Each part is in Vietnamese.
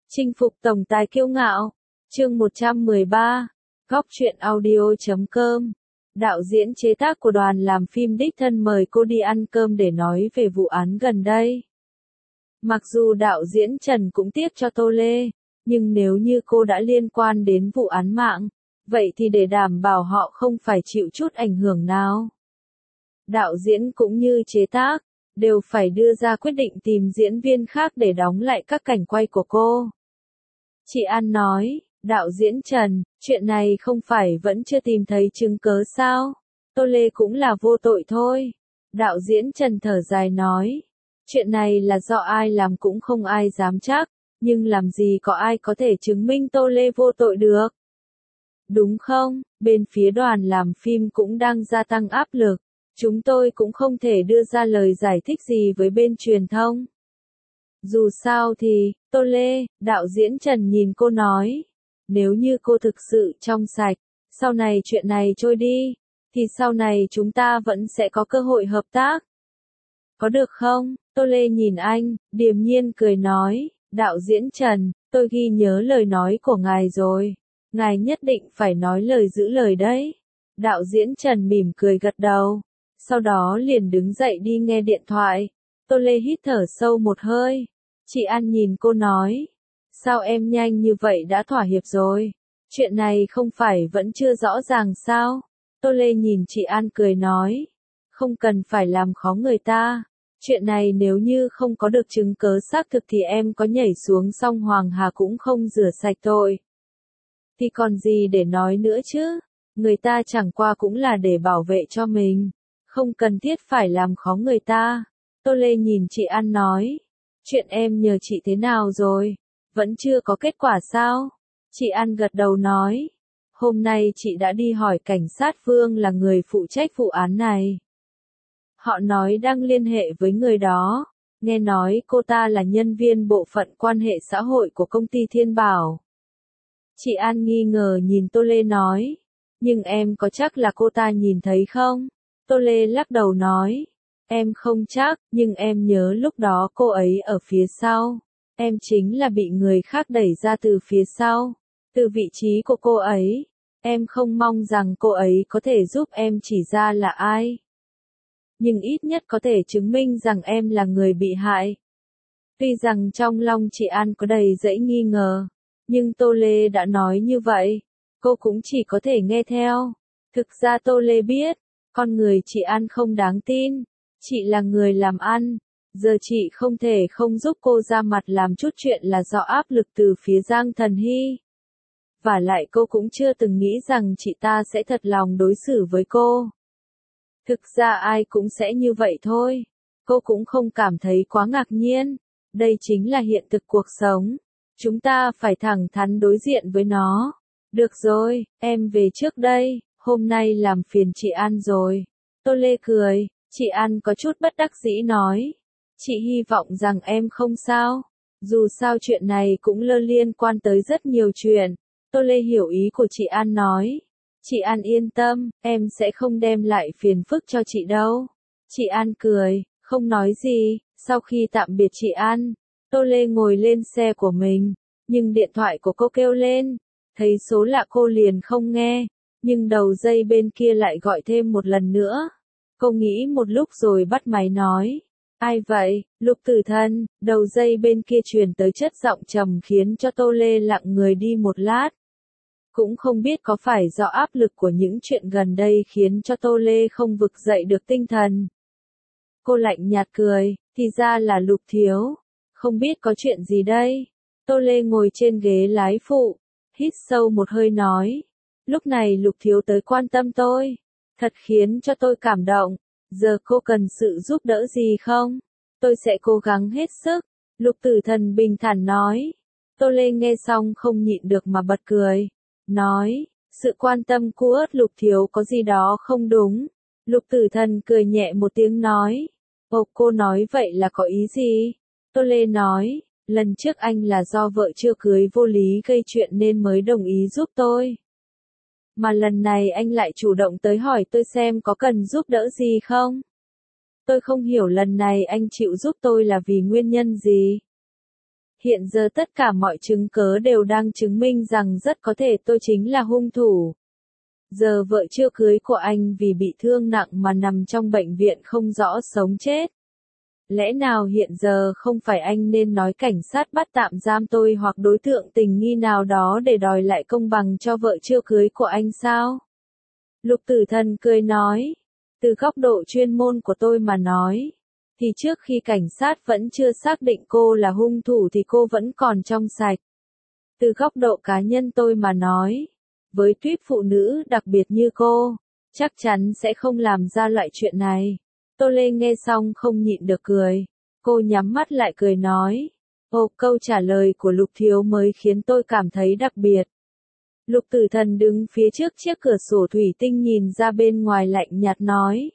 Chinh phục tổng tài kiêu ngạo. Chương 113. Góc truyện audio.com. Đạo diễn chế tác của đoàn làm phim đích thân mời cô đi ăn cơm để nói về vụ án gần đây. Mặc dù đạo diễn Trần cũng tiếc cho Tô Lê, nhưng nếu như cô đã liên quan đến vụ án mạng, vậy thì để đảm bảo họ không phải chịu chút ảnh hưởng nào, đạo diễn cũng như chế tác đều phải đưa ra quyết định tìm diễn viên khác để đóng lại các cảnh quay của cô. Chị An nói, đạo diễn Trần, chuyện này không phải vẫn chưa tìm thấy chứng cớ sao? Tô Lê cũng là vô tội thôi. Đạo diễn Trần thở dài nói, chuyện này là do ai làm cũng không ai dám chắc, nhưng làm gì có ai có thể chứng minh Tô Lê vô tội được. Đúng không? Bên phía đoàn làm phim cũng đang gia tăng áp lực. Chúng tôi cũng không thể đưa ra lời giải thích gì với bên truyền thông. Dù sao thì, Tô Lê, đạo diễn Trần nhìn cô nói, nếu như cô thực sự trong sạch, sau này chuyện này trôi đi, thì sau này chúng ta vẫn sẽ có cơ hội hợp tác. Có được không? Tô Lê nhìn anh, điềm nhiên cười nói, đạo diễn Trần, tôi ghi nhớ lời nói của ngài rồi. Ngài nhất định phải nói lời giữ lời đấy. Đạo diễn Trần mỉm cười gật đầu, sau đó liền đứng dậy đi nghe điện thoại. Tô Lê hít thở sâu một hơi. Chị An nhìn cô nói, sao em nhanh như vậy đã thỏa hiệp rồi? Chuyện này không phải vẫn chưa rõ ràng sao? Tô Lê nhìn chị An cười nói, không cần phải làm khó người ta. Chuyện này nếu như không có được chứng cớ xác thực thì em có nhảy xuống sông Hoàng Hà cũng không rửa sạch tội. Thì còn gì để nói nữa chứ? Người ta chẳng qua cũng là để bảo vệ cho mình, không cần thiết phải làm khó người ta. Tô Lê nhìn chị An nói, chuyện em nhờ chị thế nào rồi? Vẫn chưa có kết quả sao? Chị An gật đầu nói, hôm nay chị đã đi hỏi cảnh sát Vương là người phụ trách vụ án này. Họ nói đang liên hệ với người đó, nghe nói cô ta là nhân viên bộ phận quan hệ xã hội của công ty Thiên Bảo. Chị An nghi ngờ nhìn Tô Lê nói, nhưng em có chắc là cô ta nhìn thấy không? Tô Lê lắc đầu nói, em không chắc, nhưng em nhớ lúc đó cô ấy ở phía sau. Em chính là bị người khác đẩy ra từ phía sau, từ vị trí của cô ấy. Em không mong rằng cô ấy có thể giúp em chỉ ra là ai, nhưng ít nhất có thể chứng minh rằng em là người bị hại. Tuy rằng trong lòng chị An có đầy dẫy nghi ngờ, nhưng Tô Lê đã nói như vậy, cô cũng chỉ có thể nghe theo. Thực ra Tô Lê biết, con người chị An không đáng tin, chị là người làm ăn, giờ chị không thể không giúp cô ra mặt làm chút chuyện là do áp lực từ phía Giang Thần Hy. Và lại cô cũng chưa từng nghĩ rằng chị ta sẽ thật lòng đối xử với cô. Thực ra ai cũng sẽ như vậy thôi, cô cũng không cảm thấy quá ngạc nhiên, đây chính là hiện thực cuộc sống. Chúng ta phải thẳng thắn đối diện với nó. Được rồi, em về trước đây, hôm nay làm phiền chị An rồi. Tô Lê cười, chị An có chút bất đắc dĩ nói. Chị hy vọng rằng em không sao. Dù sao chuyện này cũng liên quan tới rất nhiều chuyện. Tô Lê hiểu ý của chị An nói. Chị An yên tâm, em sẽ không đem lại phiền phức cho chị đâu. Chị An cười, không nói gì. Sau khi tạm biệt chị An, Tô Lê ngồi lên xe của mình, nhưng điện thoại của cô kêu lên, thấy số lạ cô liền không nghe, nhưng đầu dây bên kia lại gọi thêm một lần nữa. Cô nghĩ một lúc rồi bắt máy nói, ai vậy? Lục Tử Thần. Đầu dây bên kia truyền tới chất giọng trầm khiến cho Tô Lê lặng người đi một lát. Cũng không biết có phải do áp lực của những chuyện gần đây khiến cho Tô Lê không vực dậy được tinh thần. Cô lạnh nhạt cười, thì ra là Lục thiếu. Không biết có chuyện gì đây? Tô Lê ngồi trên ghế lái phụ, hít sâu một hơi nói. Lúc này Lục thiếu tới quan tâm tôi, thật khiến cho tôi cảm động. Giờ cô cần sự giúp đỡ gì không? Tôi sẽ cố gắng hết sức. Lục Tử Thần bình thản nói. Tô Lê nghe xong không nhịn được mà bật cười. Nói, sự quan tâm của Lục thiếu có gì đó không đúng. Lục Tử Thần cười nhẹ một tiếng nói. Ồ, cô nói vậy là có ý gì? Tô Lê nói, lần trước anh là do vợ chưa cưới vô lý gây chuyện nên mới đồng ý giúp tôi. Mà lần này anh lại chủ động tới hỏi tôi xem có cần giúp đỡ gì không? Tôi không hiểu lần này anh chịu giúp tôi là vì nguyên nhân gì. Hiện giờ tất cả mọi chứng cớ đều đang chứng minh rằng rất có thể tôi chính là hung thủ. Giờ vợ chưa cưới của anh vì bị thương nặng mà nằm trong bệnh viện không rõ sống chết. Lẽ nào hiện giờ không phải anh nên nói cảnh sát bắt tạm giam tôi hoặc đối tượng tình nghi nào đó để đòi lại công bằng cho vợ chưa cưới của anh sao? Lục Tử Thần cười nói, từ góc độ chuyên môn của tôi mà nói, thì trước khi cảnh sát vẫn chưa xác định cô là hung thủ thì cô vẫn còn trong sạch. Từ góc độ cá nhân tôi mà nói, với tuýp phụ nữ đặc biệt như cô, chắc chắn sẽ không làm ra loại chuyện này. Tô Lê nghe xong không nhịn được cười. Cô nhắm mắt lại cười nói. Ồ, câu trả lời của Lục Thiếu mới khiến tôi cảm thấy đặc biệt. Lục Tử Thần đứng phía trước chiếc cửa sổ thủy tinh nhìn ra bên ngoài lạnh nhạt nói.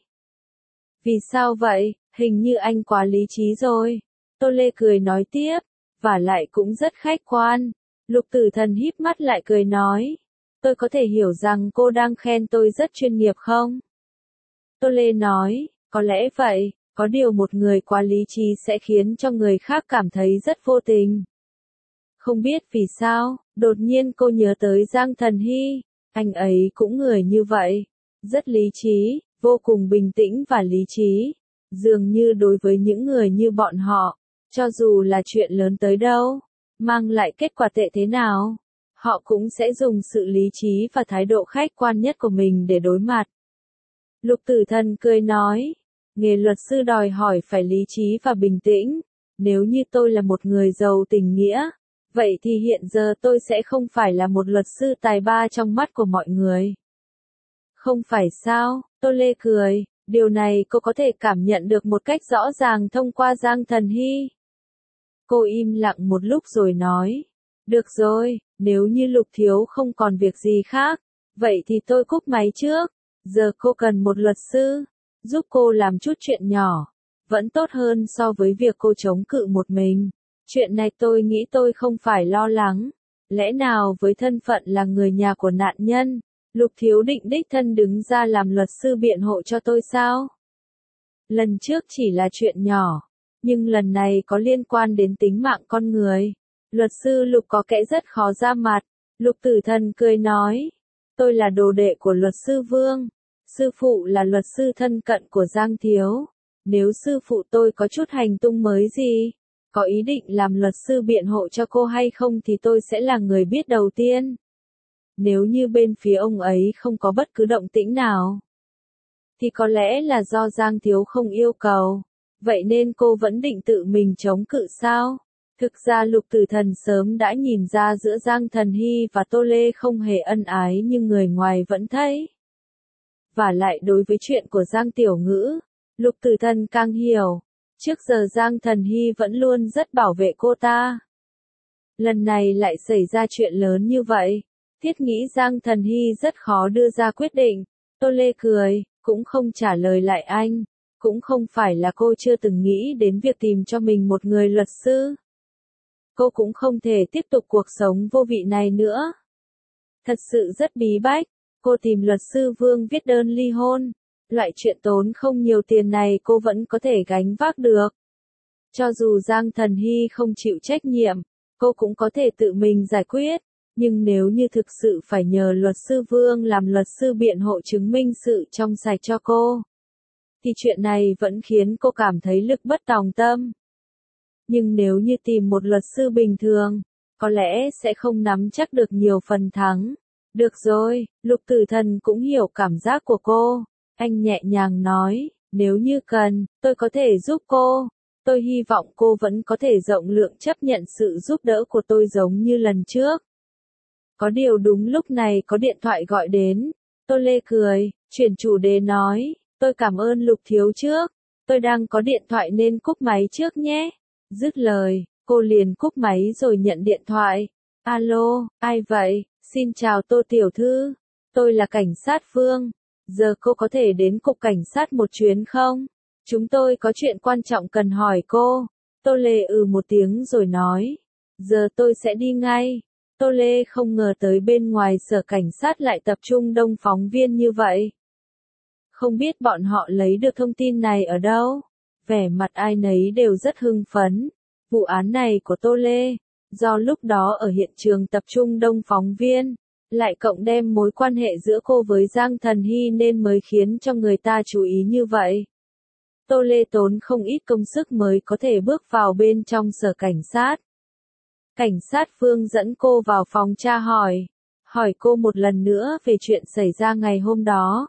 Vì sao vậy, hình như anh quá lý trí rồi. Tô Lê cười nói tiếp, và lại cũng rất khách quan. Lục Tử Thần híp mắt lại cười nói. Tôi có thể hiểu rằng cô đang khen tôi rất chuyên nghiệp không? Tô Lê nói. Có lẽ vậy, có điều một người quá lý trí sẽ khiến cho người khác cảm thấy rất vô tình. Không biết vì sao, đột nhiên cô nhớ tới Giang Thần Hy, anh ấy cũng người như vậy, rất lý trí, vô cùng bình tĩnh và lý trí, dường như đối với những người như bọn họ, cho dù là chuyện lớn tới đâu, mang lại kết quả tệ thế nào, họ cũng sẽ dùng sự lý trí và thái độ khách quan nhất của mình để đối mặt. Lục Tử Thần cười nói. Nghề luật sư đòi hỏi phải lý trí và bình tĩnh. Nếu như tôi là một người giàu tình nghĩa, vậy thì hiện giờ tôi sẽ không phải là một luật sư tài ba trong mắt của mọi người. Không phải sao, Tô Lê cười, điều này cô có thể cảm nhận được một cách rõ ràng thông qua Giang Thần Hy. Cô im lặng một lúc rồi nói, được rồi, nếu như Lục Thiếu không còn việc gì khác, vậy thì tôi cúp máy trước, giờ cô cần một luật sư. Giúp cô làm chút chuyện nhỏ, vẫn tốt hơn so với việc cô chống cự một mình. Chuyện này tôi nghĩ tôi không phải lo lắng. Lẽ nào với thân phận là người nhà của nạn nhân, Lục Thiếu định đích thân đứng ra làm luật sư biện hộ cho tôi sao? Lần trước chỉ là chuyện nhỏ, nhưng lần này có liên quan đến tính mạng con người. Luật sư Lục có kẻ rất khó ra mặt. Lục Tử Thần cười nói, tôi là đồ đệ của luật sư Vương. Sư phụ là luật sư thân cận của Giang Thiếu. Nếu sư phụ tôi có chút hành tung mới gì, có ý định làm luật sư biện hộ cho cô hay không thì tôi sẽ là người biết đầu tiên. Nếu như bên phía ông ấy không có bất cứ động tĩnh nào, thì có lẽ là do Giang Thiếu không yêu cầu. Vậy nên cô vẫn định tự mình chống cự sao? Thực ra Lục Tử Thần sớm đã nhìn ra giữa Giang Thần Hy và Tô Lê không hề ân ái nhưng người ngoài vẫn thấy. Và lại đối với chuyện của Giang Tiểu Ngữ, Lục Tử Thần càng hiểu. Trước giờ Giang Thần Hy vẫn luôn rất bảo vệ cô ta. Lần này lại xảy ra chuyện lớn như vậy. Thiết nghĩ Giang Thần Hy rất khó đưa ra quyết định. Tô Lê cười, cũng không trả lời lại anh. Cũng không phải là cô chưa từng nghĩ đến việc tìm cho mình một người luật sư. Cô cũng không thể tiếp tục cuộc sống vô vị này nữa. Thật sự rất bí bách. Cô tìm luật sư Vương viết đơn ly hôn. Loại chuyện tốn không nhiều tiền này cô vẫn có thể gánh vác được. Cho dù Giang Thần Hy không chịu trách nhiệm, cô cũng có thể tự mình giải quyết. Nhưng nếu như thực sự phải nhờ luật sư Vương làm luật sư biện hộ chứng minh sự trong sạch cho cô, thì chuyện này vẫn khiến cô cảm thấy lực bất tòng tâm. Nhưng nếu như tìm một luật sư bình thường, có lẽ sẽ không nắm chắc được nhiều phần thắng. Được rồi, Lục Tử Thần cũng hiểu cảm giác của cô. Anh nhẹ nhàng nói, nếu như cần, tôi có thể giúp cô. Tôi hy vọng cô vẫn có thể rộng lượng chấp nhận sự giúp đỡ của tôi giống như lần trước. Có điều đúng lúc này có điện thoại gọi đến. Tô Lê cười, chuyển chủ đề nói, tôi cảm ơn Lục Thiếu trước. Tôi đang có điện thoại nên cúp máy trước nhé. Dứt lời, cô liền cúp máy rồi nhận điện thoại. Alo, ai vậy? Xin chào Tô Tiểu Thư. Tôi là cảnh sát Phương. Giờ cô có thể đến cục cảnh sát một chuyến không? Chúng tôi có chuyện quan trọng cần hỏi cô. Tô Lê một tiếng rồi nói. Giờ tôi sẽ đi ngay. Tô Lê không ngờ tới bên ngoài sở cảnh sát lại tập trung đông phóng viên như vậy. Không biết bọn họ lấy được thông tin này ở đâu? Vẻ mặt ai nấy đều rất hưng phấn. Vụ án này của Tô Lê, do lúc đó ở hiện trường tập trung đông phóng viên, lại cộng đem mối quan hệ giữa cô với Giang Thần Hy nên mới khiến cho người ta chú ý như vậy. Tô Lê tốn không ít công sức mới có thể bước vào bên trong sở cảnh sát. Cảnh sát Phương dẫn cô vào phòng tra hỏi cô một lần nữa về chuyện xảy ra ngày hôm đó.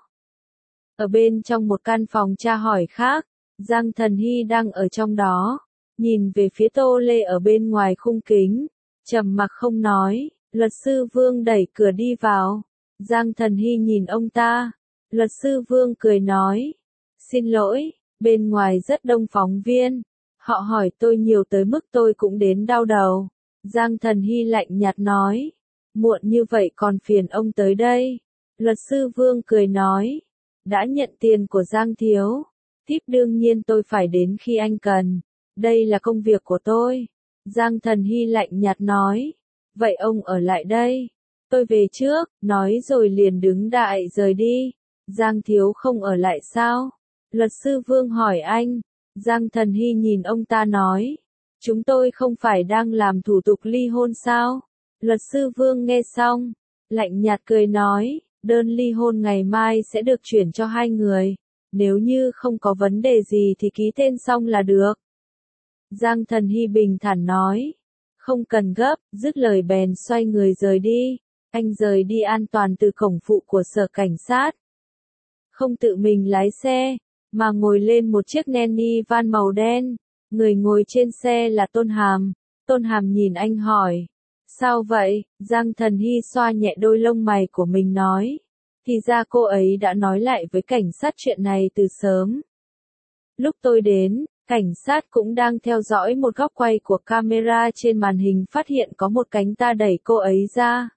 Ở bên trong một căn phòng tra hỏi khác, Giang Thần Hy đang ở trong đó, nhìn về phía Tô Lê ở bên ngoài khung kính, trầm mặc không nói. Luật sư Vương đẩy cửa đi vào. Giang Thần Hy nhìn ông ta. Luật sư Vương cười nói, xin lỗi, bên ngoài rất đông phóng viên. Họ hỏi tôi nhiều tới mức tôi cũng đến đau đầu. Giang Thần Hy lạnh nhạt nói, muộn như vậy còn phiền ông tới đây. Luật sư Vương cười nói, đã nhận tiền của Giang thiếu, tiếp đương nhiên tôi phải đến khi anh cần. Đây là công việc của tôi. Giang Thần Hy lạnh nhạt nói, vậy ông ở lại đây. Tôi về trước, nói rồi liền đứng dậy rời đi. Giang thiếu không ở lại sao? Luật sư Vương hỏi anh. Giang Thần Hy nhìn ông ta nói, chúng tôi không phải đang làm thủ tục ly hôn sao? Luật sư Vương nghe xong, lạnh nhạt cười nói, đơn ly hôn ngày mai sẽ được chuyển cho hai người. Nếu như không có vấn đề gì thì ký tên xong là được. Giang Thần Hy bình thản nói, không cần gấp, dứt lời bèn xoay người rời đi. Anh rời đi an toàn từ cổng phụ của sở cảnh sát. Không tự mình lái xe, mà ngồi lên một chiếc Nanny van màu đen. Người ngồi trên xe là Tôn Hàm. Tôn Hàm nhìn anh hỏi, sao vậy? Giang Thần Hy xoa nhẹ đôi lông mày của mình nói, thì ra cô ấy đã nói lại với cảnh sát chuyện này từ sớm. Lúc tôi đến, cảnh sát cũng đang theo dõi một góc quay của camera trên màn hình, phát hiện có một cánh tay đẩy cô ấy ra.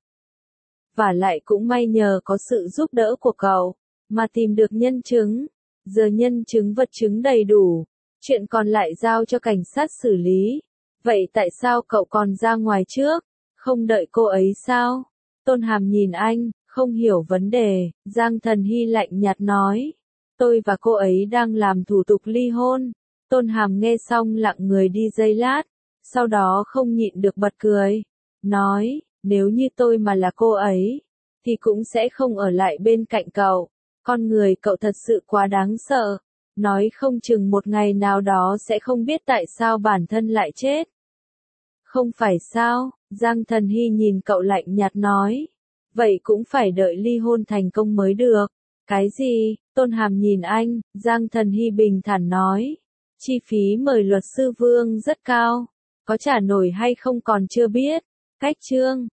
Và lại cũng may nhờ có sự giúp đỡ của cậu, mà tìm được nhân chứng. Giờ nhân chứng vật chứng đầy đủ, chuyện còn lại giao cho cảnh sát xử lý. Vậy tại sao cậu còn ra ngoài trước, không đợi cô ấy sao? Tôn Hàm nhìn anh, không hiểu vấn đề. Giang Thần Hy lạnh nhạt nói, tôi và cô ấy đang làm thủ tục ly hôn. Tôn Hàm nghe xong lặng người đi giây lát, sau đó không nhịn được bật cười. Nói, nếu như tôi mà là cô ấy, thì cũng sẽ không ở lại bên cạnh cậu. Con người cậu thật sự quá đáng sợ. Nói không chừng một ngày nào đó sẽ không biết tại sao bản thân lại chết. Không phải sao? Giang Thần Hy nhìn cậu lạnh nhạt nói. Vậy cũng phải đợi ly hôn thành công mới được. Cái gì? Tôn Hàm nhìn anh. Giang Thần Hy bình thản nói, chi phí mời luật sư Vương rất cao. Có trả nổi hay không còn chưa biết. Cách chương